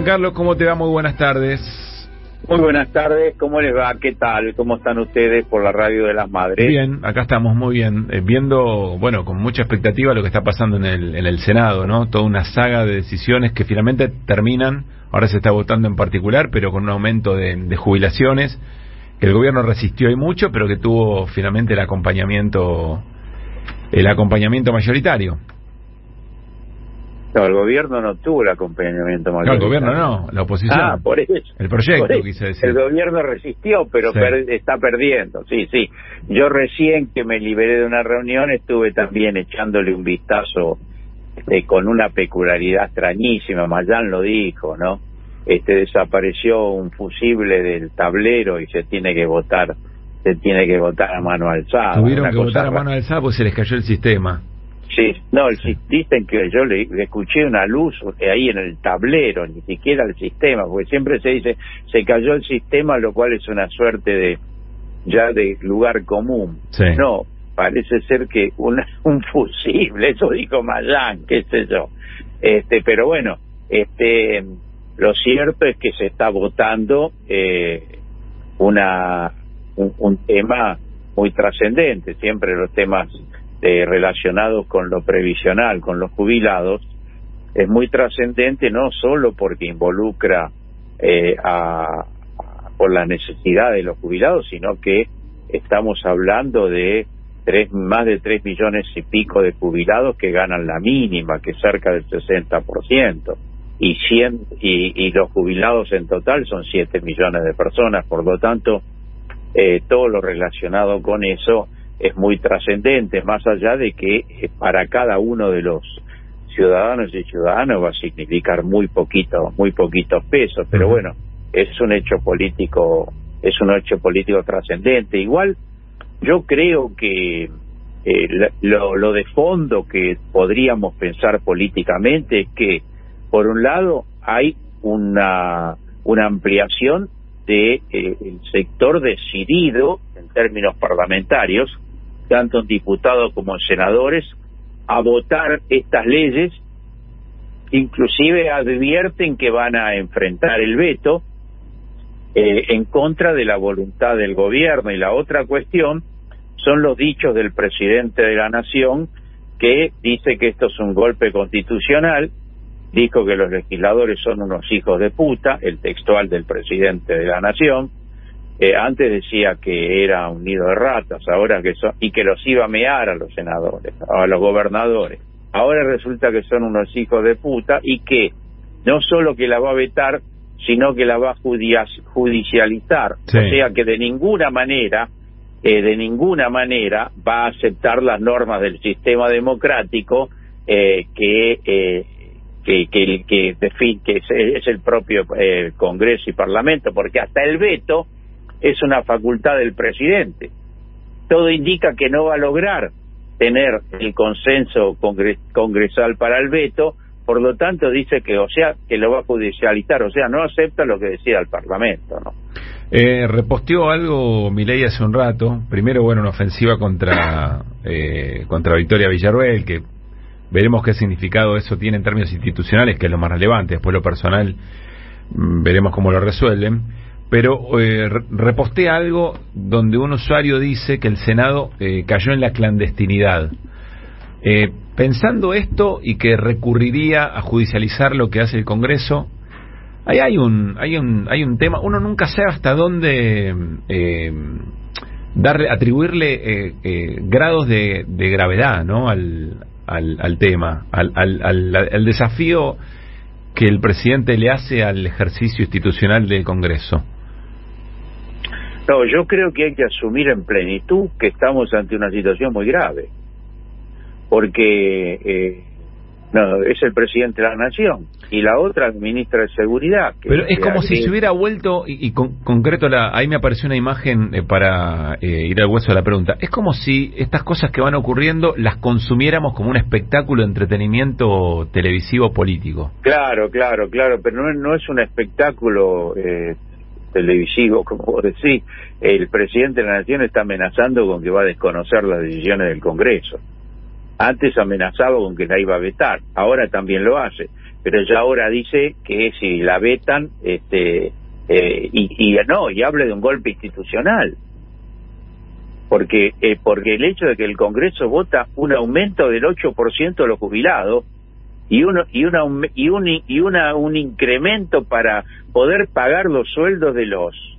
Juan Carlos, ¿cómo te va? Muy buenas tardes. Muy buenas tardes, ¿cómo les va? ¿Qué tal? ¿Cómo están ustedes por la Radio de las Madres? Bien, acá estamos muy bien, viendo, bueno, con mucha expectativa lo que está pasando en el Senado, ¿no? Toda una saga de decisiones que finalmente terminan, ahora se está votando en particular, pero con un aumento de jubilaciones, que el gobierno resistió y mucho, pero que tuvo finalmente el acompañamiento mayoritario. No, el gobierno no tuvo el acompañamiento mayoritario. No, el gobierno no, la oposición. Ah, por eso. El proyecto, quise decir. El gobierno resistió, pero sí. Está perdiendo, sí. Yo recién que me liberé de una reunión estuve también echándole un vistazo con una peculiaridad extrañísima, Mayán lo dijo, ¿no? Desapareció un fusible del tablero y se tiene que votar a mano alzada. Tuvieron que votar a mano alzada porque se les cayó el sistema. Sí, no, dicen que yo le escuché una luz ahí en el tablero, ni siquiera el sistema, porque siempre se dice, se cayó el sistema, lo cual es una suerte de lugar común. Sí. No, parece ser que un fusible, eso dijo Mayán, qué sé yo. Pero bueno, lo cierto es que se está votando un tema muy trascendente, siempre los temas relacionados con lo previsional, con los jubilados, es muy trascendente no solo porque involucra por la necesidad de los jubilados, sino que estamos hablando de más de 3 millones y pico de jubilados que ganan la mínima, que es cerca del 60%, y los jubilados en total son 7 millones de personas. Por lo tanto, todo lo relacionado con eso es muy trascendente, más allá de que para cada uno de los ciudadanos y ciudadanas va a significar muy poquitos pesos, pero bueno, es un hecho político trascendente. Igual yo creo que lo de fondo que podríamos pensar políticamente es que por un lado hay una ampliación de el sector decidido en términos parlamentarios, tanto en diputados como en senadores, a votar estas leyes. Inclusive advierten que van a enfrentar el veto en contra de la voluntad del gobierno. Y la otra cuestión son los dichos del presidente de la Nación, que dice que esto es un golpe constitucional. Dijo que los legisladores son unos hijos de puta, el textual del presidente de la Nación. Antes decía que era un nido de ratas, ahora y que los iba a mear a los senadores, a los gobernadores. Ahora resulta que son unos hijos de puta y que no solo que la va a vetar, sino que la va a judicializar. Sí. O sea que de ninguna manera va a aceptar las normas del sistema democrático que es el propio Congreso y Parlamento, porque hasta el veto es una facultad del presidente. Todo indica que no va a lograr tener el consenso congresal para el veto, por lo tanto dice que lo va a judicializar, o sea, no acepta lo que decida el Parlamento, ¿no? Reposteó algo Milei hace un rato, primero, bueno, una ofensiva contra Victoria Villarruel, que veremos qué significado eso tiene en términos institucionales, que es lo más relevante. Después lo personal, veremos cómo lo resuelven. Pero repostea algo donde un usuario dice que el Senado cayó en la clandestinidad. Pensando esto y que recurriría a judicializar lo que hace el Congreso, hay un tema. Uno nunca sabe hasta dónde atribuirle grados de gravedad, ¿no? al tema, al desafío que el presidente le hace al ejercicio institucional del Congreso. No, yo creo que hay que asumir en plenitud que estamos ante una situación muy grave, porque es el presidente de la Nación y la otra ministra de Seguridad. Pero es como si se hubiera vuelto, concreto, ahí me apareció una imagen para ir al hueso de la pregunta. Es como si estas cosas que van ocurriendo las consumiéramos como un espectáculo de entretenimiento televisivo político. Claro, pero no es un espectáculo televisivo, como vos decís. El presidente de la Nación está amenazando con que va a desconocer las decisiones del Congreso. Antes amenazaba con que la iba a vetar, ahora también lo hace. pero ya ahora dice que si la vetan, y hable de un golpe institucional. Porque el hecho de que el Congreso vota un aumento del 8% de los jubilados y un incremento para poder pagar los sueldos de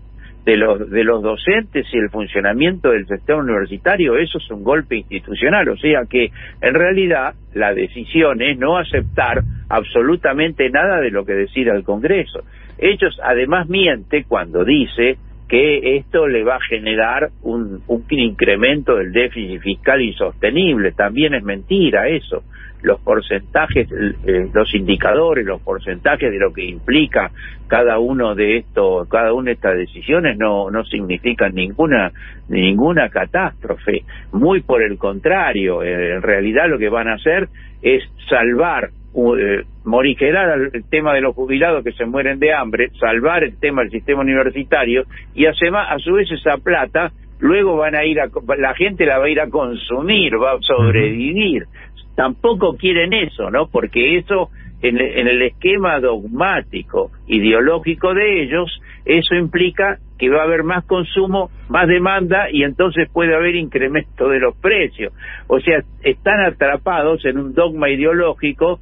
los docentes y el funcionamiento del sistema universitario, eso es un golpe institucional. O sea que en realidad la decisión es no aceptar absolutamente nada de lo que decida el Congreso. Ellos además miente cuando dice que esto le va a generar un incremento del déficit fiscal insostenible. También es mentira eso. Los porcentajes, los indicadores, los porcentajes de lo que implica cada una de estas decisiones no significan ninguna catástrofe. Muy por el contrario, en realidad lo que van a hacer es salvar, morigerar el tema de los jubilados que se mueren de hambre, salvar el tema del sistema universitario, y a su vez esa plata luego la gente la va a ir a consumir, va a sobrevivir. Tampoco quieren eso, ¿no? Porque eso, en el esquema dogmático, ideológico de ellos, eso implica que va a haber más consumo, más demanda, y entonces puede haber incremento de los precios. O sea, están atrapados en un dogma ideológico,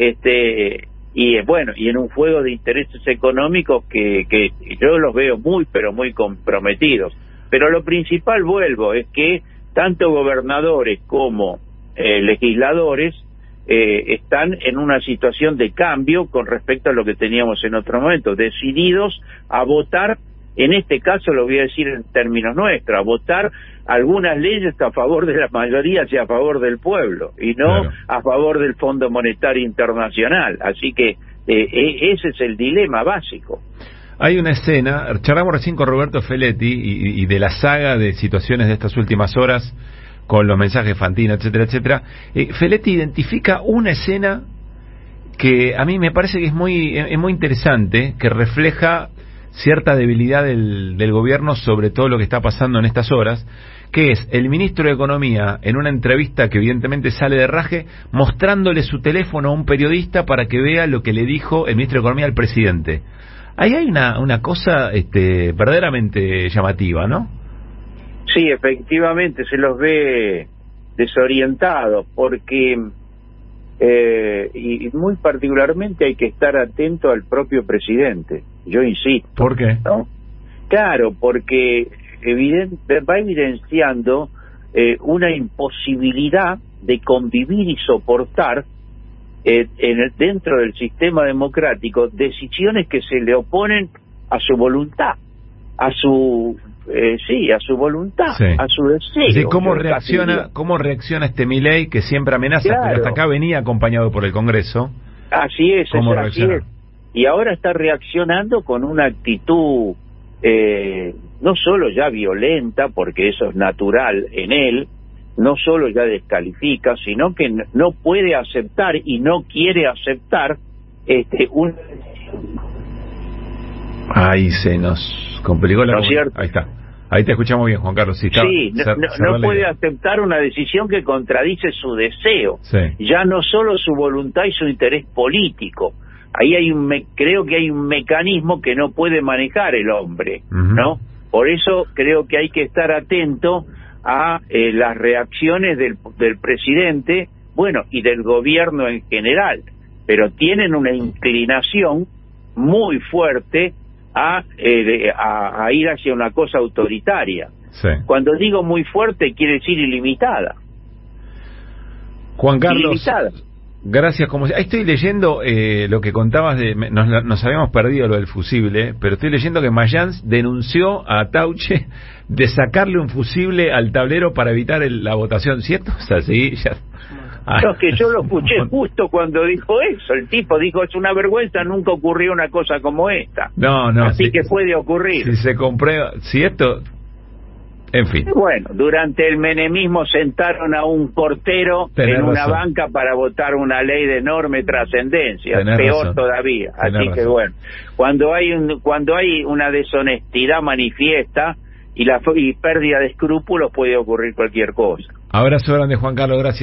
y en un juego de intereses económicos que yo los veo pero muy comprometidos. Pero lo principal, vuelvo, es que tanto gobernadores como legisladores están en una situación de cambio con respecto a lo que teníamos en otro momento, decididos a votar, en este caso lo voy a decir en términos nuestros, a votar algunas leyes a favor de la mayoría y a favor del pueblo, y no a favor del Fondo Monetario Internacional. Así que ese es el dilema básico. Hay una escena, charlamos recién con Roberto Feletti y de la saga de situaciones de estas últimas horas, con los mensajes de Fantino, etcétera, etcétera. Feletti identifica una escena que a mí me parece que es muy interesante, que refleja cierta debilidad del gobierno sobre todo lo que está pasando en estas horas, que es el ministro de Economía en una entrevista que evidentemente sale de raje, mostrándole su teléfono a un periodista para que vea lo que le dijo el ministro de Economía al presidente. Ahí hay una cosa verdaderamente llamativa, ¿no? Sí, efectivamente, se los ve desorientados, porque y muy particularmente hay que estar atento al propio presidente, yo insisto. ¿Por qué? ¿No? Claro, porque va evidenciando una imposibilidad de convivir y soportar dentro del sistema democrático decisiones que se le oponen a su voluntad, a su voluntad, sí, a su deseo. Sí, ¿cómo reacciona este Milei que siempre amenaza, claro, pero hasta acá venía acompañado por el Congreso? Así es, así es. Y ahora está reaccionando con una actitud no solo ya violenta, porque eso es natural en él, no solo ya descalifica, sino que no puede aceptar y no quiere aceptar Ahí se nos complicó la comunicación. Ahí está. Ahí te escuchamos bien, Juan Carlos. Sí, no puede aceptar una decisión que contradice su deseo. Sí. Ya no solo su voluntad y su interés político. Ahí creo que hay un mecanismo que no puede manejar el hombre, ¿no? Por eso creo que hay que estar atento a las reacciones del presidente, y del gobierno en general. Pero tienen una inclinación muy fuerte a ir hacia una cosa autoritaria. Sí. Cuando digo muy fuerte, quiere decir ilimitada. Juan Carlos, ilimitada. Gracias. Ahí estoy leyendo lo que contabas nos habíamos perdido lo del fusible, pero estoy leyendo que Mayans denunció a Tauche de sacarle un fusible al tablero para evitar la votación, ¿cierto? O sea, sí, ya. No, que yo lo escuché justo cuando dijo eso. El tipo dijo, es una vergüenza, nunca ocurrió una cosa como esta. No. Así que puede ocurrir. Si se comprueba, si esto... En fin. Bueno, durante el menemismo sentaron a un portero en una banca para votar una ley de enorme trascendencia, peor todavía. Así que bueno, cuando hay una deshonestidad manifiesta y pérdida de escrúpulos, puede ocurrir cualquier cosa. Abrazo grande, Juan Carlos, gracias.